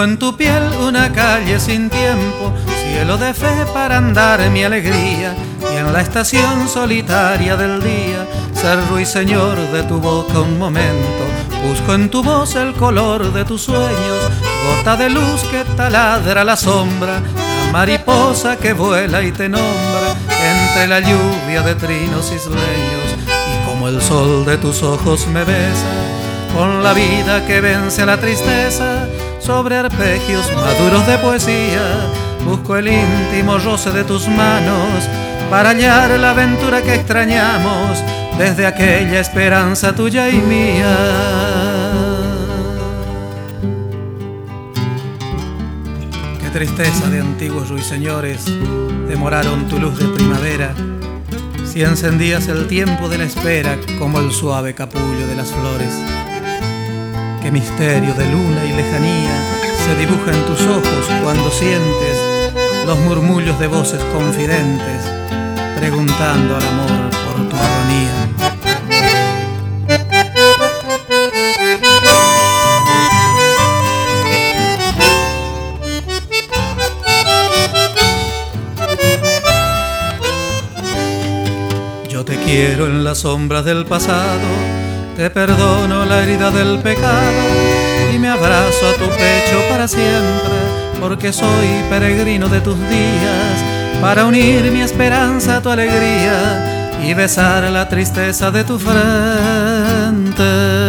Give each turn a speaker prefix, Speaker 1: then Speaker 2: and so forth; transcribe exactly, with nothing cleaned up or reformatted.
Speaker 1: Busco en tu piel una calle sin tiempo, cielo de fe para andar mi alegría, y en la estación solitaria del día ser ruiseñor de tu boca un momento. Busco en tu voz el color de tus sueños, gota de luz que taladra la sombra, la mariposa que vuela y te nombra entre la lluvia de trinos isleños. Y como el sol de tus ojos me besa, con la vida que vence a la tristeza, sobre arpegios maduros de poesía, busco el íntimo roce de tus manos para hallar la aventura que extrañamos desde aquella esperanza tuya y mía. Qué tristeza de antiguos ruiseñores demoraron tu luz de primavera, si encendías el tiempo de la espera como el suave capullo de las flores. Qué misterio de luna y lejanía se dibuja en tus ojos cuando sientes los murmullos de voces confidentes preguntando al amor por tu agonía. Yo te quiero en las sombras del pasado, te perdono la herida del pecado y me abrazo a tu pecho para siempre, porque soy peregrino de tus días, para unir mi esperanza a tu alegría y besar la tristeza de tu frente.